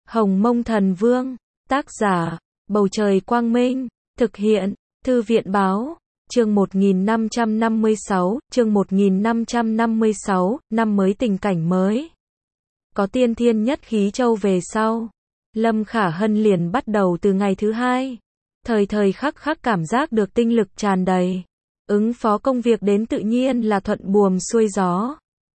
Hồng Mông Thần Vương, tác giả, Bầu Trời Quang Minh, thực hiện, Thư viện Báo, chương 1556, năm mới tình cảnh mới. Có tiên thiên nhất khí châu về sau, Lâm Khả Hân liền bắt đầu từ ngày thứ hai. Thời thời khắc khắc cảm giác được tinh lực tràn đầy. Ứng phó công việc đến tự nhiên là thuận buồm xuôi gió.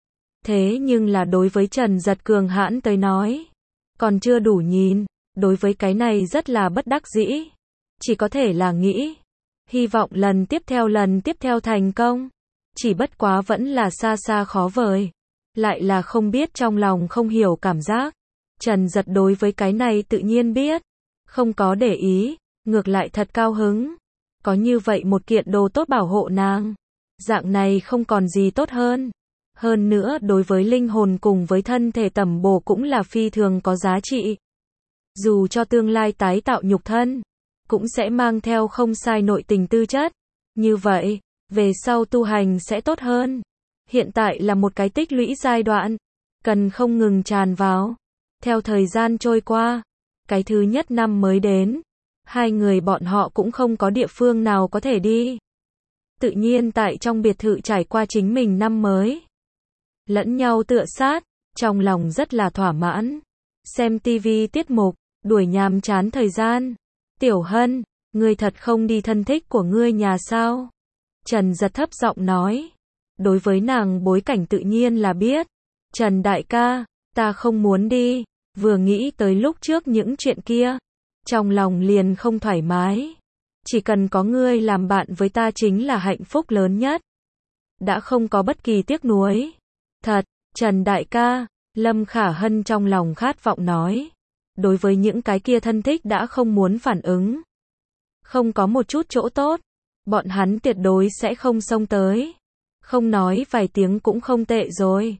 Thế nhưng là đối với Trần Giật cường hãn tới nói, còn chưa đủ nhìn, đối với cái này rất là bất đắc dĩ. Chỉ có thể là nghĩ, hy vọng lần tiếp theo thành công. Chỉ bất quá vẫn là xa xa khó vời. Lại là không biết trong lòng không hiểu cảm giác. Trần Giật đối với cái này tự nhiên biết. Không có để ý, ngược lại thật cao hứng. Có như vậy một kiện đồ tốt bảo hộ nàng. Dạng này không còn gì tốt hơn. Hơn nữa đối với linh hồn cùng với thân thể tẩm bổ cũng là phi thường có giá trị. Dù cho tương lai tái tạo nhục thân, cũng sẽ mang theo không sai nội tình tư chất. Như vậy, về sau tu hành sẽ tốt hơn. Hiện tại là một cái tích lũy giai đoạn, cần không ngừng tràn vào. Theo thời gian trôi qua, cái thứ nhất năm mới đến, hai người bọn họ cũng không có địa phương nào có thể đi. Tự nhiên tại trong biệt thự trải qua chính mình năm mới. Lẫn nhau tựa sát, trong lòng rất là thỏa mãn. Xem tivi tiết mục, đuổi nhàm chán thời gian. Tiểu Hân, ngươi thật không đi thân thích của ngươi nhà sao? Trần Giật thấp giọng nói. Đối với nàng bối cảnh tự nhiên là biết. Trần đại ca, ta không muốn đi. Vừa nghĩ tới lúc trước những chuyện kia, trong lòng liền không thoải mái. Chỉ cần có ngươi làm bạn với ta chính là hạnh phúc lớn nhất. Đã không có bất kỳ tiếc nuối. Thật, Trần đại ca, Lâm Khả Hân trong lòng khát vọng nói. Đối với những cái kia thân thích đã không muốn phản ứng. Không có một chút chỗ tốt, bọn hắn tuyệt đối sẽ không xông tới. Không nói vài tiếng cũng không tệ rồi.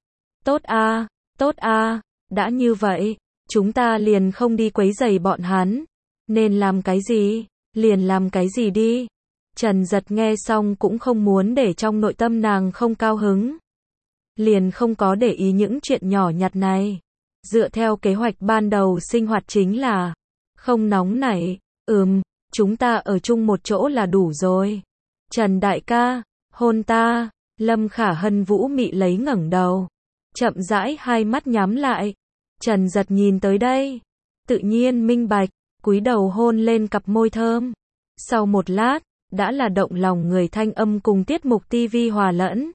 Tốt a, đã như vậy, chúng ta liền không đi quấy rầy bọn hắn. Nên làm cái gì, liền làm cái gì đi. Trần Giật nghe xong cũng không muốn để trong nội tâm nàng không cao hứng. Liền không có để ý những chuyện nhỏ nhặt này. Dựa theo kế hoạch ban đầu sinh hoạt chính là không nóng nảy. Chúng ta ở chung một chỗ là đủ rồi. Trần đại ca, hôn ta. Lâm Khả Hân vũ mị lấy ngẩng đầu. Chậm rãi hai mắt nhắm lại. Trần Giật nhìn tới đây. Tự nhiên minh bạch, cúi đầu hôn lên cặp môi thơm. Sau một lát, đã là động lòng người thanh âm cùng tiết mục tivi hòa lẫn.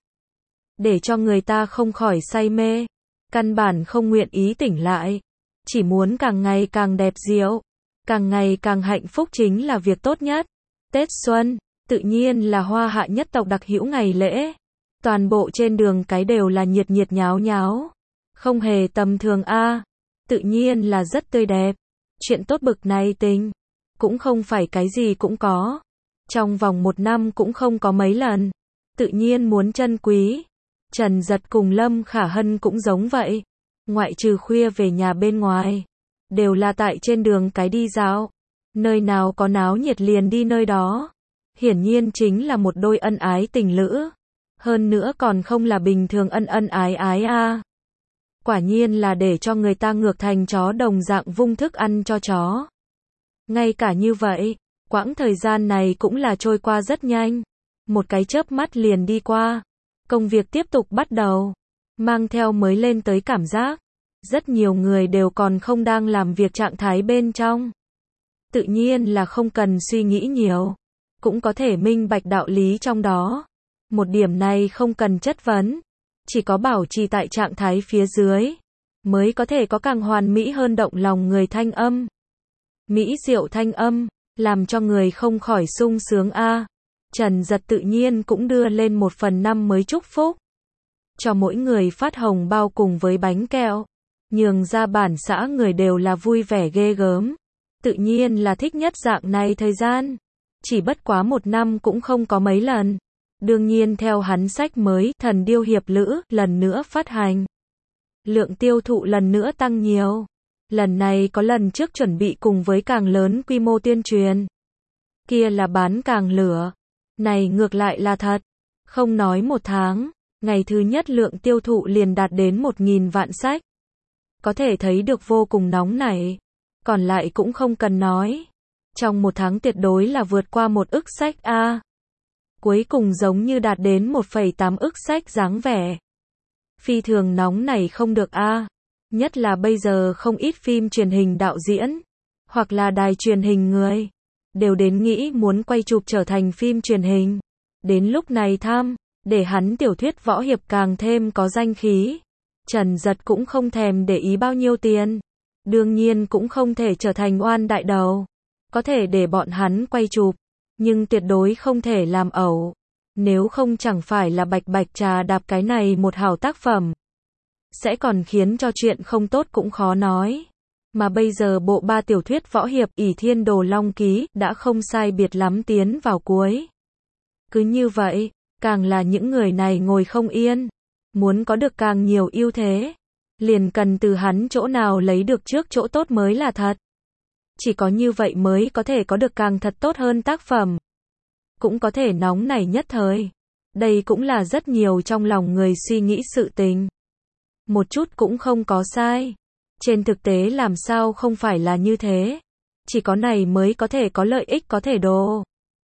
Để cho người ta không khỏi say mê. Căn bản không nguyện ý tỉnh lại. Chỉ muốn càng ngày càng đẹp diệu. Càng ngày càng hạnh phúc chính là việc tốt nhất. Tết Xuân, tự nhiên là Hoa Hạ nhất tộc đặc hữu ngày lễ. Toàn bộ trên đường cái đều là nhiệt nhiệt nháo nháo. Không hề tầm thường a. Tự nhiên là rất tươi đẹp. Chuyện tốt bực này tình. Cũng không phải cái gì cũng có. Trong vòng một năm cũng không có mấy lần. Tự nhiên muốn trân quý. Trần Giật cùng Lâm Khả Hân cũng giống vậy. Ngoại trừ khuya về nhà bên ngoài. Đều là tại trên đường cái đi dạo. Nơi nào có náo nhiệt liền đi nơi đó. Hiển nhiên chính là một đôi ân ái tình lữ. Hơn nữa còn không là bình thường ân ái a. Quả nhiên là để cho người ta ngược thành chó đồng dạng vung thức ăn cho chó. Ngay cả như vậy, quãng thời gian này cũng là trôi qua rất nhanh. Một cái chớp mắt liền đi qua. Công việc tiếp tục bắt đầu. Mang theo mới lên tới cảm giác. Rất nhiều người đều còn không đang làm việc trạng thái bên trong. Tự nhiên là không cần suy nghĩ nhiều. Cũng có thể minh bạch đạo lý trong đó. Một điểm này không cần chất vấn. Chỉ có bảo trì tại trạng thái phía dưới. Mới có thể có càng hoàn mỹ hơn động lòng người thanh âm. Mỹ diệu thanh âm. Làm cho người không khỏi sung sướng a. Trần Giật tự nhiên cũng đưa lên một phần năm mới chúc phúc. Cho mỗi người phát hồng bao cùng với bánh kẹo. Nhường ra bản xã người đều là vui vẻ ghê gớm. Tự nhiên là thích nhất dạng này thời gian. Chỉ bất quá một năm cũng không có mấy lần. Đương nhiên theo hắn sách mới Thần Điêu Hiệp Lữ lần nữa phát hành. Lượng tiêu thụ lần nữa tăng nhiều. Lần này có lần trước chuẩn bị cùng với càng lớn quy mô tuyên truyền. Kia là bán càng lửa. Này ngược lại là thật. Không nói một tháng, ngày thứ nhất lượng tiêu thụ liền đạt đến 1.000 vạn sách. Có thể thấy được vô cùng nóng nảy. còn lại cũng không cần nói. Trong một tháng tuyệt đối là vượt qua 1 ức sách a. Cuối cùng giống như đạt đến 1,8 ức sách dáng vẻ. Phi thường nóng này không được a. Nhất là bây giờ không ít phim truyền hình đạo diễn, hoặc là đài truyền hình người, đều đến nghĩ muốn quay chụp trở thành phim truyền hình. Đến lúc này để hắn tiểu thuyết võ hiệp càng thêm có danh khí. Trần Dật cũng không thèm để ý bao nhiêu tiền. Đương nhiên cũng không thể trở thành oan đại đầu. Có thể để bọn hắn quay chụp, nhưng tuyệt đối không thể làm ẩu. Nếu không chẳng phải là bạch bạch trà đạp cái này một hảo tác phẩm. Sẽ còn khiến cho chuyện không tốt cũng khó nói. Mà bây giờ bộ 3 tiểu thuyết võ hiệp ỷ Thiên Đồ Long Ký đã không sai biệt lắm tiến vào cuối. Cứ như vậy, càng là những người này ngồi không yên. Muốn có được càng nhiều ưu thế, liền cần từ hắn chỗ nào lấy được trước chỗ tốt mới là thật. Chỉ có như vậy mới có thể có được càng thật tốt hơn tác phẩm. Cũng có thể nóng nảy nhất thời. Đây cũng là rất nhiều trong lòng người suy nghĩ sự tình. Một chút cũng không có sai. Trên thực tế làm sao không phải là như thế. Chỉ có này mới có thể có lợi ích có thể đồ.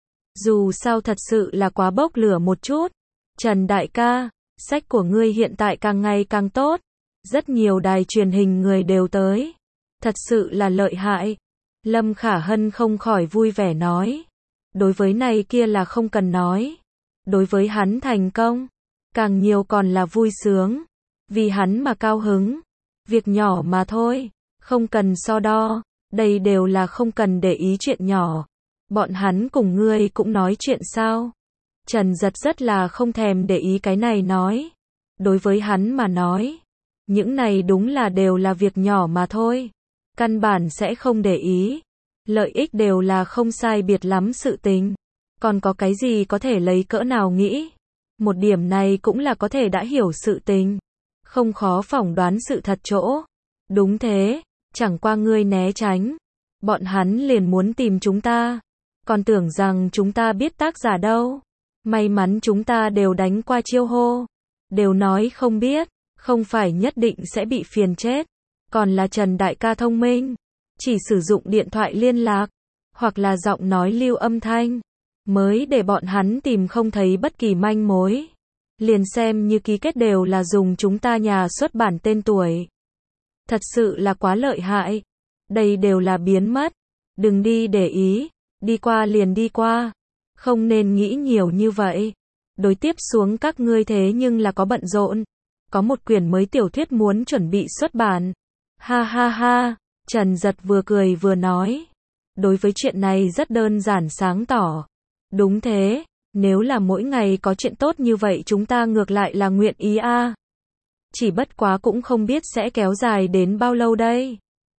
Dù sao thật sự là quá bốc lửa một chút. Trần đại ca, sách của ngươi hiện tại càng ngày càng tốt. Rất nhiều đài truyền hình người đều tới. Thật sự là lợi hại. Lâm Khả Hân không khỏi vui vẻ nói. Đối với này kia là không cần nói. Đối với hắn thành công, càng nhiều còn là vui sướng. Vì hắn mà cao hứng. Việc nhỏ mà thôi, không cần so đo. Đây đều là không cần để ý chuyện nhỏ. Bọn hắn cùng ngươi cũng nói chuyện sao? Trần Dật rất là không thèm để ý cái này nói. Đối với hắn mà nói, những này đúng là đều là việc nhỏ mà thôi. Căn bản sẽ không để ý. Lợi ích đều là không sai biệt lắm sự tình. Còn có cái gì có thể lấy cỡ nào nghĩ. Một điểm này cũng là có thể đã hiểu sự tình. Không khó phỏng đoán sự thật chỗ. Đúng thế, chẳng qua ngươi né tránh. Bọn hắn liền muốn tìm chúng ta. Còn tưởng rằng chúng ta biết tác giả đâu. May mắn chúng ta đều đánh qua chiêu hô. Đều nói không biết, không phải nhất định sẽ bị phiền chết. Còn là Trần đại ca thông minh. Chỉ sử dụng điện thoại liên lạc, hoặc là giọng nói lưu âm thanh, mới để bọn hắn tìm không thấy bất kỳ manh mối. Liền xem như ký kết đều là dùng chúng ta nhà xuất bản tên tuổi. Thật sự là quá lợi hại. Đây đều là biến mất. Đừng đi để ý. Đi qua liền đi qua. Không nên nghĩ nhiều như vậy. Đối tiếp xuống các ngươi thế nhưng là có bận rộn. Có một quyển mới tiểu thuyết muốn chuẩn bị xuất bản. Ha ha ha. Trần Dật vừa cười vừa nói. Đối với chuyện này rất đơn giản sáng tỏ. Đúng thế. Nếu là mỗi ngày có chuyện tốt như vậy chúng ta ngược lại là nguyện ý a. Chỉ bất quá cũng không biết sẽ kéo dài đến bao lâu đây.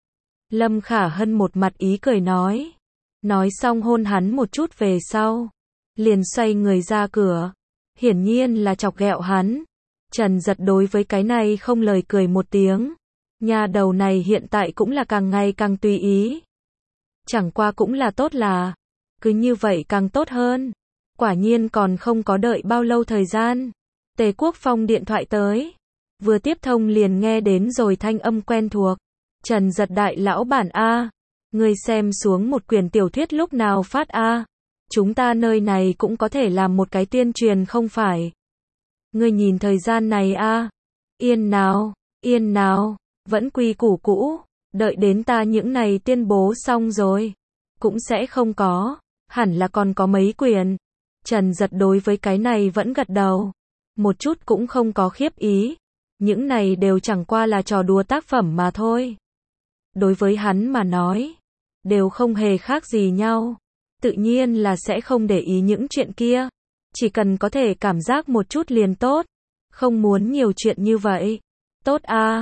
Lâm Khả Hân một mặt ý cười nói. Nói xong hôn hắn một chút về sau. Liền xoay người ra cửa. Hiển nhiên là chọc ghẹo hắn. Trần Dật đối với cái này không lời cười một tiếng. Nhà đầu này hiện tại cũng là càng ngày càng tùy ý. Chẳng qua cũng là tốt là. Cứ như vậy càng tốt hơn. Quả nhiên còn không có đợi bao lâu thời gian. Tề Quốc Phong điện thoại tới. Vừa tiếp thông liền nghe đến rồi thanh âm quen thuộc. Trần Dật đại lão bản a. Ngươi xem xuống một quyển tiểu thuyết lúc nào phát a. Chúng ta nơi này cũng có thể làm một cái tuyên truyền không phải. Ngươi nhìn thời gian này a. Yên nào. Vẫn quy củ cũ. Đợi đến ta những này tuyên bố xong rồi. Cũng sẽ không có. Hẳn là còn có mấy quyển. Trần Dật đối với cái này vẫn gật đầu. Một chút cũng không có khiếp ý. Những này đều chẳng qua là trò đùa tác phẩm mà thôi. Đối với hắn mà nói. Đều không hề khác gì nhau. Tự nhiên là sẽ không để ý những chuyện kia. Chỉ cần có thể cảm giác một chút liền tốt. Không muốn nhiều chuyện như vậy. Tốt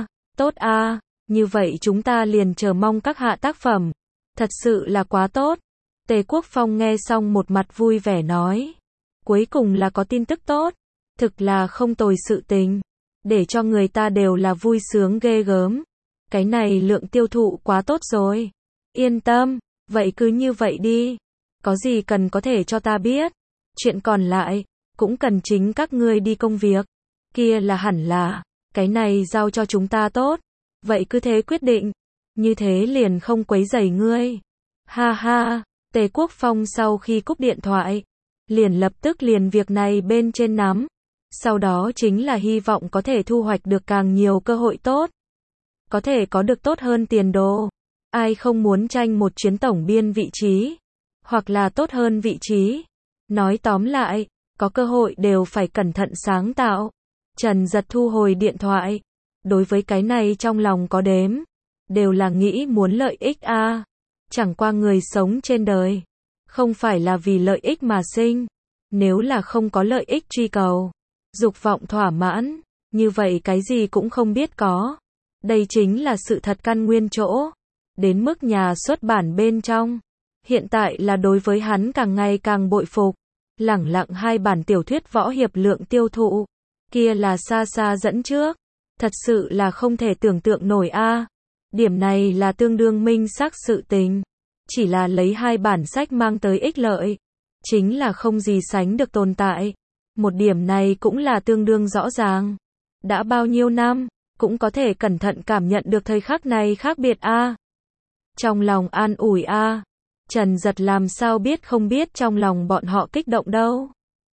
a. Như vậy chúng ta liền chờ mong các hạ tác phẩm. Thật sự là quá tốt. Tề Quốc Phong nghe xong một mặt vui vẻ nói. Cuối cùng là có tin tức tốt. Thực là không tồi sự tình. Để cho người ta đều là vui sướng ghê gớm. Cái này lượng tiêu thụ quá tốt rồi. Yên tâm, vậy cứ như vậy đi. Có gì cần có thể cho ta biết. Chuyện còn lại, cũng cần chính các ngươi đi công việc. Kia là hẳn là, cái này giao cho chúng ta tốt. Vậy cứ thế quyết định. như thế liền không quấy rầy ngươi. Ha ha, Tề Quốc Phong sau khi cúp điện thoại, liền lập tức liền việc này bên trên nắm. Sau đó chính là hy vọng có thể thu hoạch được càng nhiều cơ hội tốt. Có thể có được tốt hơn tiền đồ. Ai không muốn tranh một chuyến tổng biên vị trí, hoặc là tốt hơn vị trí. Nói tóm lại, có cơ hội đều phải cẩn thận sáng tạo. Trần Giật thu hồi điện thoại. Đối với cái này trong lòng có đếm. Đều là nghĩ muốn lợi ích a. Chẳng qua người sống trên đời. Không phải là vì lợi ích mà sinh. Nếu là không có lợi ích truy cầu, dục vọng thỏa mãn, như vậy cái gì cũng không biết có. Đây chính là sự thật căn nguyên chỗ. Đến mức nhà xuất bản bên trong. Hiện tại là đối với hắn càng ngày càng bội phục. Lẳng lặng 2 bản tiểu thuyết võ hiệp lượng tiêu thụ. Kia là xa xa dẫn trước. Thật sự là không thể tưởng tượng nổi a. Điểm này là tương đương minh xác sự tình. Chỉ là lấy 2 bản sách mang tới ích lợi. Chính là không gì sánh được tồn tại. Một điểm này cũng là tương đương rõ ràng. Đã bao nhiêu năm, cũng có thể cẩn thận cảm nhận được thời khắc này khác biệt a. Trong lòng an ủi a. Trần Giật làm sao biết không biết trong lòng bọn họ kích động đâu.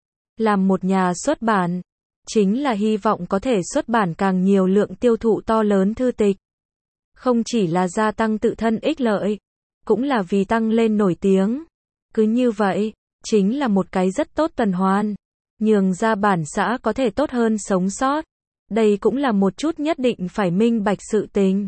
Làm một nhà xuất bản, chính là hy vọng có thể xuất bản càng nhiều lượng tiêu thụ to lớn thư tịch. Không chỉ là gia tăng tự thân ích lợi, cũng là vì tăng lên nổi tiếng. Cứ như vậy, chính là một cái rất tốt tuần hoàn. Nhường ra bản xã có thể tốt hơn sống sót. Đây cũng là một chút nhất định phải minh bạch sự tình.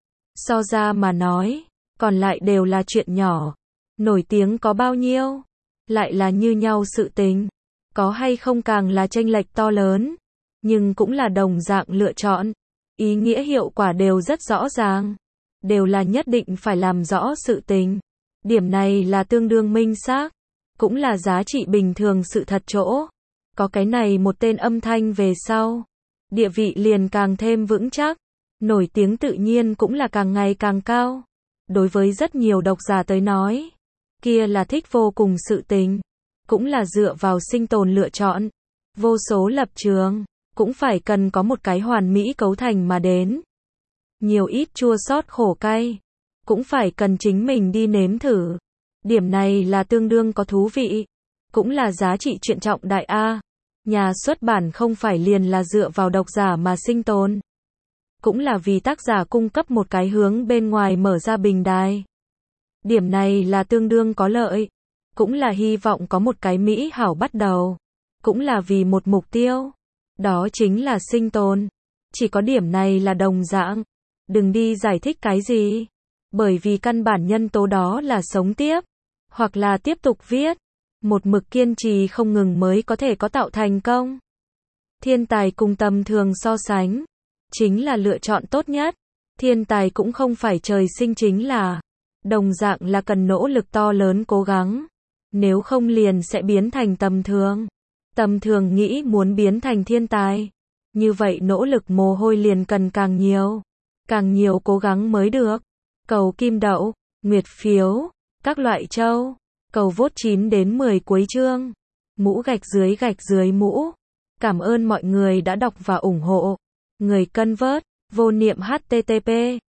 So ra mà nói, còn lại đều là chuyện nhỏ. Nổi tiếng có bao nhiêu, lại là như nhau sự tình. Có hay không càng là chênh lệch to lớn. Nhưng cũng là đồng dạng lựa chọn. Ý nghĩa hiệu quả đều rất rõ ràng. Đều là nhất định phải làm rõ sự tình. Điểm này là tương đương minh xác. Cũng là giá trị bình thường sự thật chỗ. Có cái này một tên âm thanh về sau. Địa vị liền càng thêm vững chắc. Nổi tiếng tự nhiên cũng là càng ngày càng cao. Đối với rất nhiều độc giả tới nói. Kia là thích vô cùng sự tình. Cũng là dựa vào sinh tồn lựa chọn. Vô số lập trường. Cũng phải cần có một cái hoàn mỹ cấu thành mà đến. Nhiều ít chua xót khổ cay. Cũng phải cần chính mình đi nếm thử. Điểm này là tương đương có thú vị. Cũng là giá trị truyện trọng đại A. Nhà xuất bản không phải liền là dựa vào độc giả mà sinh tồn. Cũng là vì tác giả cung cấp một cái hướng bên ngoài mở ra bình đài. Điểm này là tương đương có lợi. Cũng là hy vọng có một cái mỹ hảo bắt đầu. Cũng là vì một mục tiêu. Đó chính là sinh tồn. Chỉ có điểm này là đồng dạng. Đừng đi giải thích cái gì. Bởi vì căn bản nhân tố đó là sống tiếp. Hoặc là tiếp tục viết. Một mực kiên trì không ngừng mới có thể có tạo thành công. Thiên tài cùng tầm thường so sánh. Chính là lựa chọn tốt nhất. Thiên tài cũng không phải trời sinh chính là. Đồng dạng là cần nỗ lực to lớn cố gắng. Nếu không liền sẽ biến thành tầm thường. Tầm thường nghĩ muốn biến thành thiên tài. Như vậy nỗ lực mồ hôi liền cần càng nhiều. Càng nhiều cố gắng mới được. Cầu kim đậu, nguyệt phiếu, các loại châu. Cầu vote 9 đến 10 cuối chương. Mũ gạch dưới mũ. Cảm ơn mọi người đã đọc và ủng hộ. Người cân vớt, vô niệm http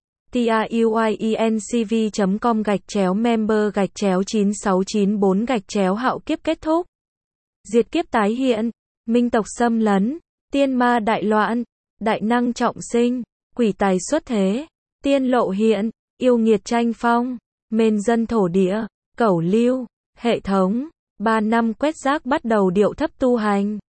tiuyencv.com/member/9694 hạo kiếp kết thúc. Diệt kiếp tái hiện, minh tộc xâm lấn, tiên ma đại loạn, đại năng trọng sinh, quỷ tài xuất thế, tiên lộ hiện, yêu nghiệt tranh phong, mên dân thổ địa, cẩu lưu, hệ thống, 3 năm quét rác bắt đầu điệu thấp tu hành.